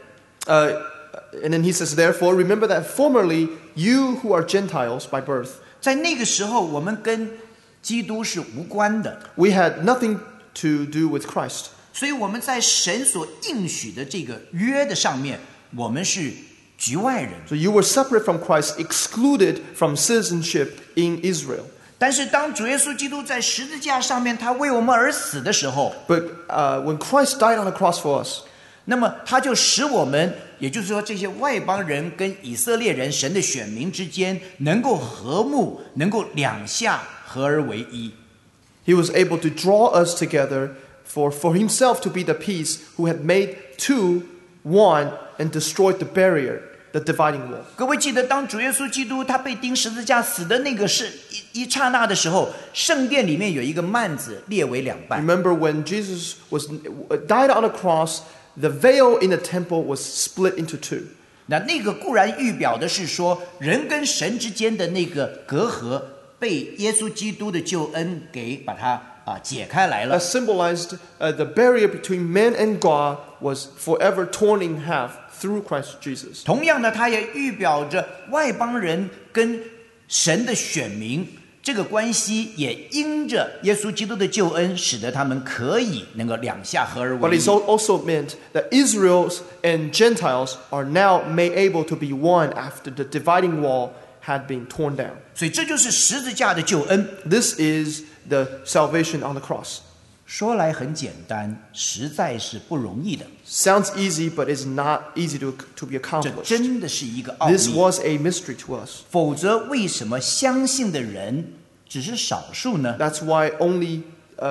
And then he says, therefore, remember that formerly you who are Gentiles by birth, 在那个时候，我们跟基督是无关的， we had nothing to do with Christ. 所以我们在神所应许的这个约的上面，我们是局外人。 So you were separate from Christ, excluded from citizenship in Israel. 但是当主耶稣基督在十字架上面，他为我们而死的时候， But when Christ died on the cross for us, 那么他就使我们，也就是说这些外邦人跟以色列人神的选民之间能够和睦，能够两下合而为一。 he was able to draw us together for himself to be the peace who had made two one and destroyed the barrier, the dividing wall. 各位记得，当主耶稣基督他被钉十字架死的那个是一刹那的时候，圣殿里面有一个幔子裂为两半。 Remember when Jesus died on the cross, the veil in the temple was split into two. 那个固然预表的是说，人跟神之间的那个隔阂被耶稣基督的救恩给把它解开来了 That。symbolized the barrier between man and God was forever torn in half through Christ Jesus. 同样的，它也预表着外邦人跟神的选民这个关系，也因着耶稣基督的救恩，使得他们可以能够两下合而 But 为 it 一。 also meant that Israel's and Gentiles are now made able to be one after the dividing wall had been torn down. 所以这就是十字架的救恩。 This is the salvation on the cross. 说来很简单，实在是不容易的。 Sounds easy, but it's not easy to be 这 accomplished. 真的是一个奥秘。 This was a mystery to us. 否则，为什么相信的人只是少数呢？ That's why only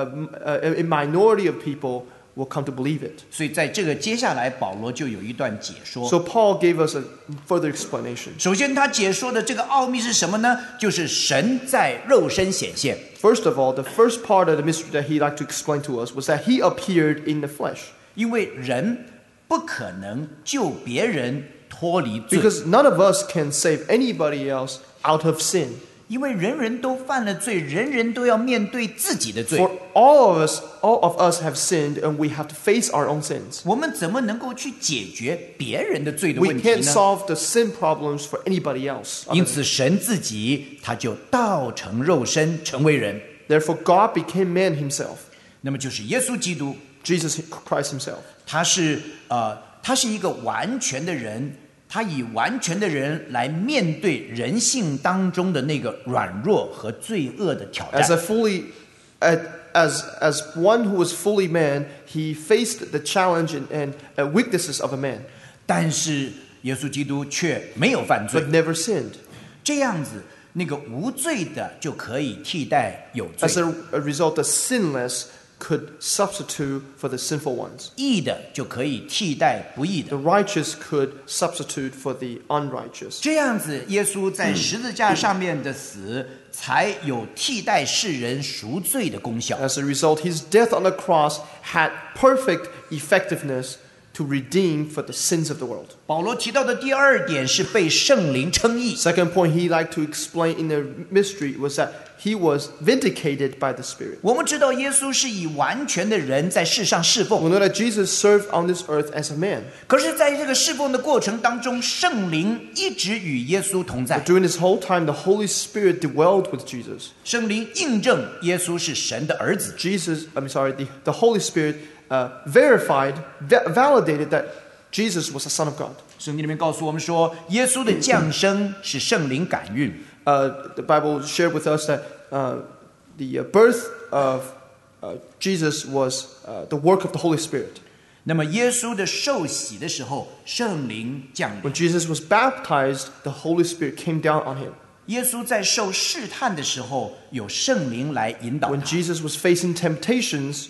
a minority of people will come to believe it. 所以，在这个接下来，保罗就有一段解说。 So Paul gave us a further explanation. 首先，他解说的这个奥秘是什么呢？就是神在肉身显现。 First of all, the first part of the mystery that he'd like to explain to us was that he appeared in the flesh. 因为人不可能救别人脱离罪， Because none of us can save anybody else out of sin. 因为人人都犯了罪，人人都要面对自己的罪。 For all of us have sinned and we have to face our own sins. 我们怎么能够去解决别人的罪的 We 问题 can't 呢？ solve the sin problems for anybody else. 因此，神自己他就道成肉身，成为人。 Therefore, God became man himself, 那么就是耶稣基督， Jesus Christ himself. 他是他是一个完全的人，他以完全的人来面对人性当中的那个软弱和罪恶的挑战。 As one who was fully man, he faced the challenge and weaknesses of a man. 但是耶稣基督却没有犯罪 but never sinned. 这样子，那个无罪的就可以替代有罪 As a result, the sinless could substitute for the sinful ones. 义的就可以替代不义 The 的。 righteous could substitute for the unrighteous. 这样子，耶稣在十字架上面的死，才有替代世人赎罪的功效。 As a result, his death on the cross had perfect effectiveness to redeem for the sins of the world. 保罗提到的第二点是被圣灵称义。 Second point he liked to explain in the mystery was that he was vindicated by the Spirit. 我们知道耶稣是以完全的人在世上侍 We 奉， know that Jesus served on this earth as a man. 可是在这个侍奉的过程当中，圣灵一直与耶稣同在 But，during this whole time, the Holy Spirit dwelled with Jesus. 圣灵印证耶稣是神的儿子。 The Holy Spirit validated that Jesus was the Son of God. 圣经里面告诉我们说，耶稣的降生是圣灵感孕。 The Bible shared with us that the birth of Jesus was the work of the Holy Spirit. 那么耶稣的受洗的时候，圣灵降临。 When Jesus was baptized, the Holy Spirit came down on him. 耶稣在受试探的时候，有圣灵来引导 When 他。 Jesus was facing temptations,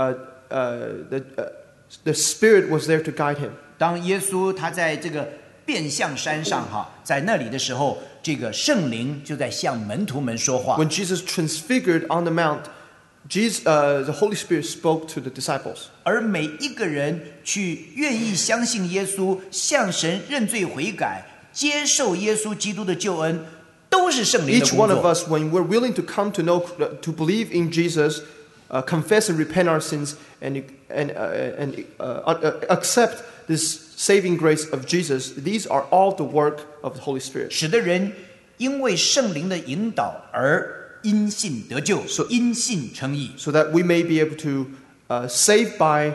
the Spirit was there to guide him. 当耶稣他在这个变相山上在那里的时候，这个圣灵就在向门徒们说话。 When Jesus transfigured on the mount, the Holy Spirit spoke to the disciples. 而每一个人去愿意相信耶稣，向神认罪悔改，接受耶稣基督的救恩，都是圣灵的 Each 工 one of 作。 us, when we're willing to come to know, to believe in Jesus, confess and repent our sins, and accept this saving grace of Jesus, these are all the work of the Holy Spirit. 使得人因为圣灵的引导而因信得救，因信称义。 So that we may be able to save by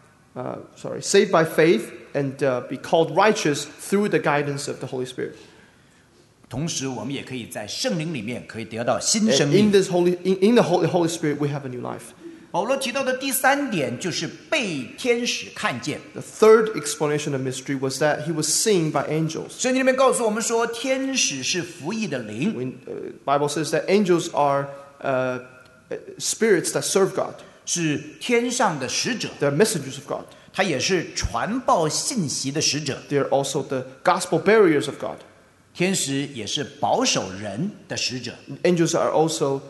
faith and be called righteous through the guidance of the Holy Spirit. 同时，我们也可以在圣灵里面可以得到新 And 生 in 命。 the Holy Spirit, we have a new life. 保罗提到的第三点就是被天使看见。 The third explanation of mystery was that he was seen by angels. 圣经里面告诉我们说，天使是服役的灵， When Bible says that angels are spirits that serve God. 是天上的使者， They're messengers of God. 他也是传报信息的使者。 They're also the gospel bearers of God. 天使也是保守人的使者。 Angels are also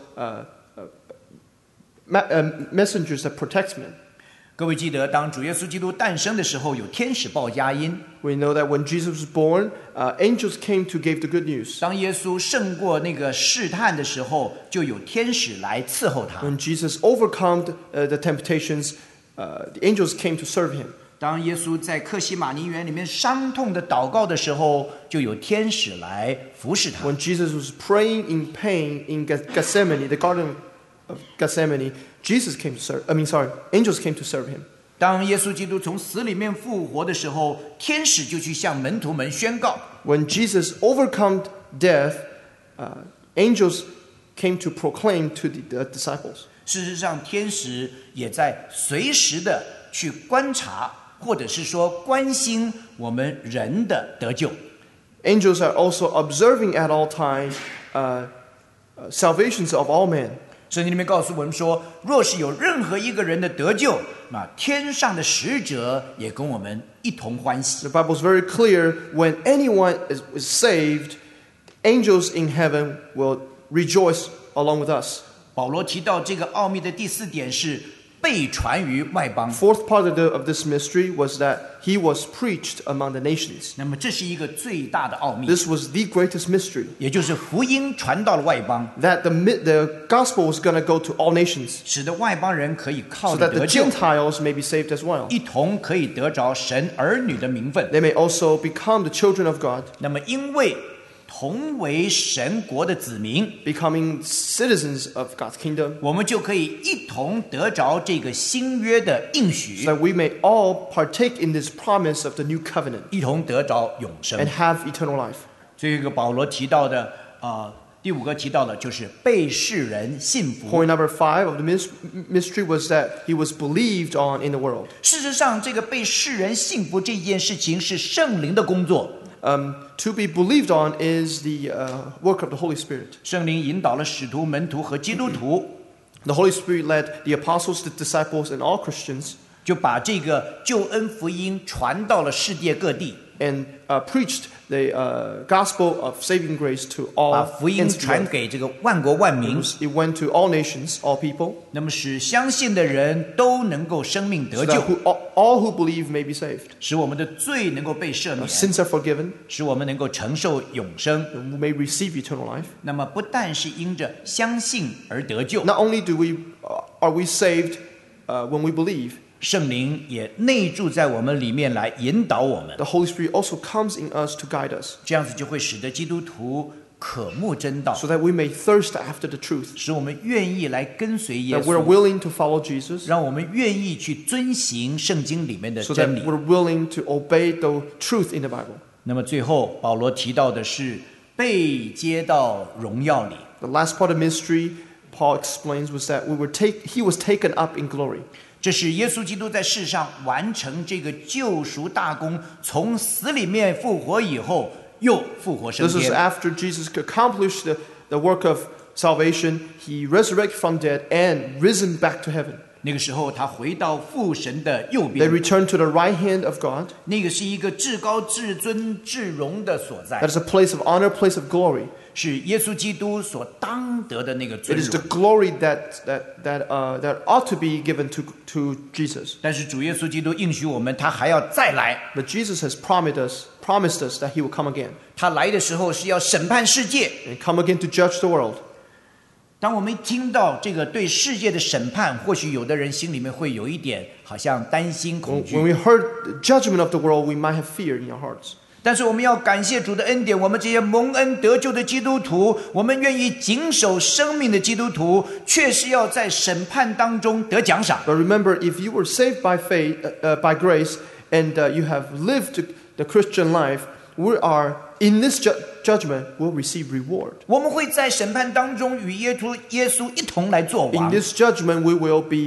messengers that protect men. 各位记得，当主耶稣基督诞生的时候，有天使报佳音； We know that when Jesus was born, angels came to give the good news. 当耶稣胜过那个试探的时候，就有天使来伺候他。 When Jesus overcome the temptations, the angels came to serve him. 当耶稣在客西马尼园里面伤痛的祷告的时候，就有天使来服侍他。 When Jesus was praying in pain in Gethsemane, the Garden of Gethsemane, angels came to serve him. 当耶稣基督从死里面复活的时候，天使就去向门徒们宣告。 When Jesus overcome death, angels came to proclaim to the disciples. 事实上，天使也在随时的去观察，或者是说关心我们人的得救。 Angels are also observing at all times salvations of all men. 圣经里面告诉我们说，若是有任何一个人的得救，那天上的使者也跟我们一同欢喜。 The Bible is very clear. When anyone is saved, angels in heaven will rejoice along with us. 保罗提到这个奥秘的第四点是被传于外邦。 Fourth part of this mystery was that he was preached among the nations. 那么这是一个最大的奥秘， This was the greatest mystery. 也就是福音传到了外邦， That the gospel was going to go to all nations, 使得外邦人可以靠 so 着 that the 得救， Gentiles may be saved as well. 一同可以得着神儿女的名分。 They may also become the children of God. 那么因为同为神国的子民， becoming citizens of God's kingdom, 我们就可以一同得着这个新约的应许， so that we may all partake in this promise of the new covenant 一同得着永生 and。have eternal life. 最后一个保罗提到的第5个提到的就是被世人信服。 Point number 5 of the mystery was that he was believed on in the world. 事实上，这个被世人信服这件事情是圣灵的工作。 To be believed on is the work of the Holy Spirit. 圣灵引导了使徒、门徒和基督徒， The Holy Spirit led the apostles, the disciples, and all Christians 就把这个救恩福音传到了世界各地， and preached the gospel of saving grace to 把 all 福音 ends of the 传 world. 给这个万国万民， It went to all nations, all people, 那么使相信的人都能够生命得 so 救， that all who believe may be saved. 使我们的罪能够被赦免， Sins are forgiven, 使我们能够承受永生。 and we may receive eternal life. 那么不但是因着相信而得救， Not only are we saved when we believe, 圣灵也内住在我们里面来引导我们， the Holy Spirit also comes in us to guide us, 这样子就会使得基督徒渴慕真道， so that we may thirst after the truth, 使我们愿意来跟随耶 that we're 稣， willing to follow Jesus, 让我们愿意去遵行圣经里面的 so 真 that 理。 we're willing to obey the truth in the Bible. 那么最后保罗提到的是被接到荣耀里， The last part of mystery Paul explains was that he was taken up in glory. 这是耶稣基督在世上完成这个救赎大功，从死里面复活以后，又复活升 This is 天。 after Jesus accomplished the work of salvation. He resurrected from dead and risen back to heaven. 那个时候，他回到父神的右 They 边， returned to the right hand of God. 那个是一个至高、至尊、至荣的所在 That，is a place of honor, place of glory. 是耶稣基督所当得的那个 It 尊 is the 荣。 glory that ought to be given to Jesus. 但是主耶稣基督应许我们，他还要再来。 But Jesus has promised us that he will come again 他来的时候是要审判世界。 and come again to judge the world. 当我们听到这个对世界的审判，或许有的人心里面会有一点好像担心、恐 When 惧。 we heard the judgment of the world, we might have fear in our hearts. 但是我们要感谢主的恩典，我们这些蒙恩得救的基督徒，我们愿意谨守生命的基督徒，却是要在审判当中得奖赏。 But remember, if you were saved by faith, by grace, and you have lived the Christian life, we are in this judgment will receive reward. 我们会在审判当中与耶稣一同来做 In 王， this judgment, we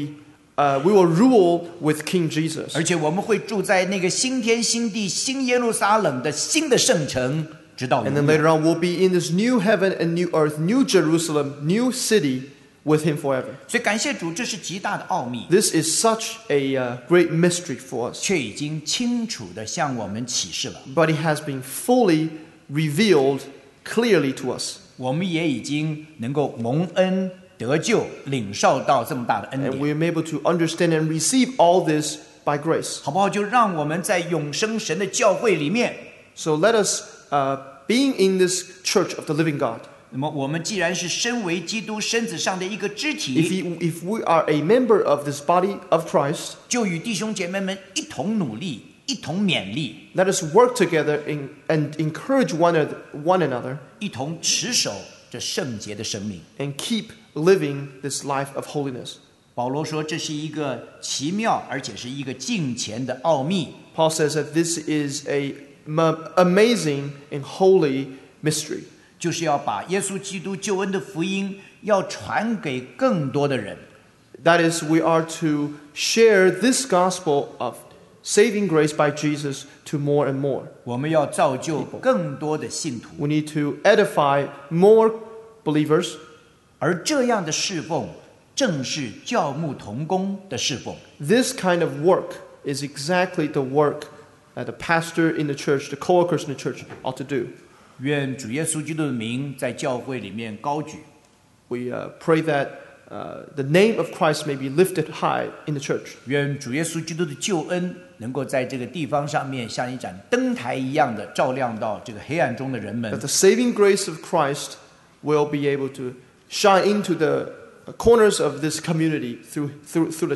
will rule with King Jesus. 而且我们会住在那个新天新地、新耶路撒冷的新的圣城，直到 And 永 then 远。 later on, we'll be in this new heaven and new earth, new Jerusalem, new city with Him forever. 所以感谢主，这是极大的奥秘， This is such a great mystery for us. 却已经清楚地向我们启示了。 But it has been fully revealed clearly to us. 我们也已经能够蒙恩得救，领受到这么大的恩 And 典， we are able to understand and receive all this by grace. 好不好？就让我们在永生神的教会里面。 So let us, being in this church of the living God, 那么，我们既然是身为基督身子上的一个肢 if 体， if we are a member of this body of Christ, 就与弟兄姐妹们一同努力，一同勉励， let us work together and encourage one another 一同持守这圣洁的生命。 and keep living this life of holiness. 保罗说，这是一个奇妙而且是一个敬虔的奥秘。 Paul says that this is a amazing and holy mystery. 就是要把耶稣基督救恩的福音要传给更多的人。 That is, we are to share this gospel of saving grace by Jesus to more and more. 我们要造就更多的信徒， We need to edify more believers, 而这样的侍奉正是教牧同工的侍奉。 this kind of work is exactly the work that the pastor in the church, the co-workers in the church ought to do. 愿主耶稣基督的名在教会里面高举， We pray that the name of Christ may be lifted high in the church. 愿主耶稣基督的救恩能够在这个地方上面像一盏灯台一样的照亮到这个黑暗中的人们 That，the saving grace of Christ will be able to shine into the corners of this community through the church.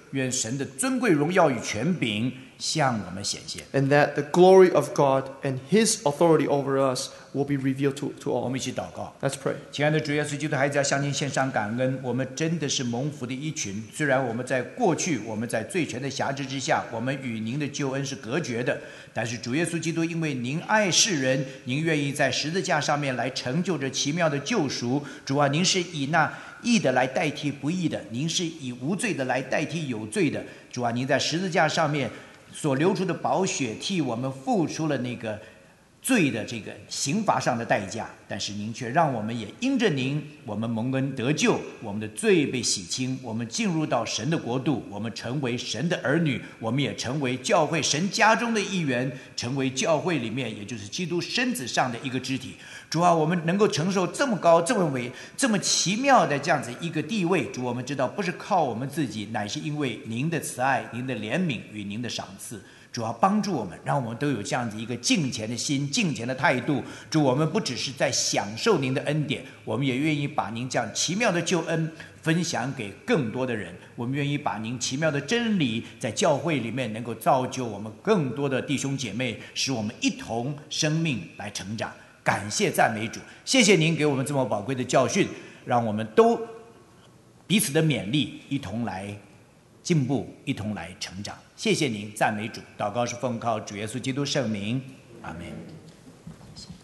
愿神的尊贵荣耀与权柄向我们显现。 and that the glory of God and His authority over us will be revealed to 我 all. 们一起祷告。 Let's pray. 亲爱的主耶稣基督，孩子要向您献上感恩。我们真的是蒙福的一群。虽然我们在过去，我们在罪权的辖制之下，我们与您的救恩是隔绝的。但是主耶稣基督，因为您爱世人，您愿意在十字架上面来成就这奇妙的救赎。主啊，您是以那义的来代替不义的，您是以无罪的来代替有罪的。主啊，您在十字架上面所流出的宝血，替我们付出了那个罪的这个刑罚上的代价，但是您却让我们也因着您，我们蒙恩得救，我们的罪被洗清，我们进入到神的国度，我们成为神的儿女，我们也成为教会神家中的一员，成为教会里面也就是基督身子上的一个肢体。主啊，我们能够承受这么高、这么奇妙的这样子一个地位，主，我们知道不是靠我们自己，乃是因为您的慈爱、您的怜悯与您的赏赐。主要帮助我们，让我们都有这样子一个敬虔的心、敬虔的态度。主，我们不只是在享受您的恩典，我们也愿意把您这样奇妙的救恩分享给更多的人。我们愿意把您奇妙的真理在教会里面能够造就我们更多的弟兄姐妹，使我们一同生命来成长。感谢赞美主，谢谢您给我们这么宝贵的教训，让我们都彼此的勉励，一同来进步，一同来成长。谢谢您，赞美主。祷告是奉靠主耶稣基督圣名，阿们。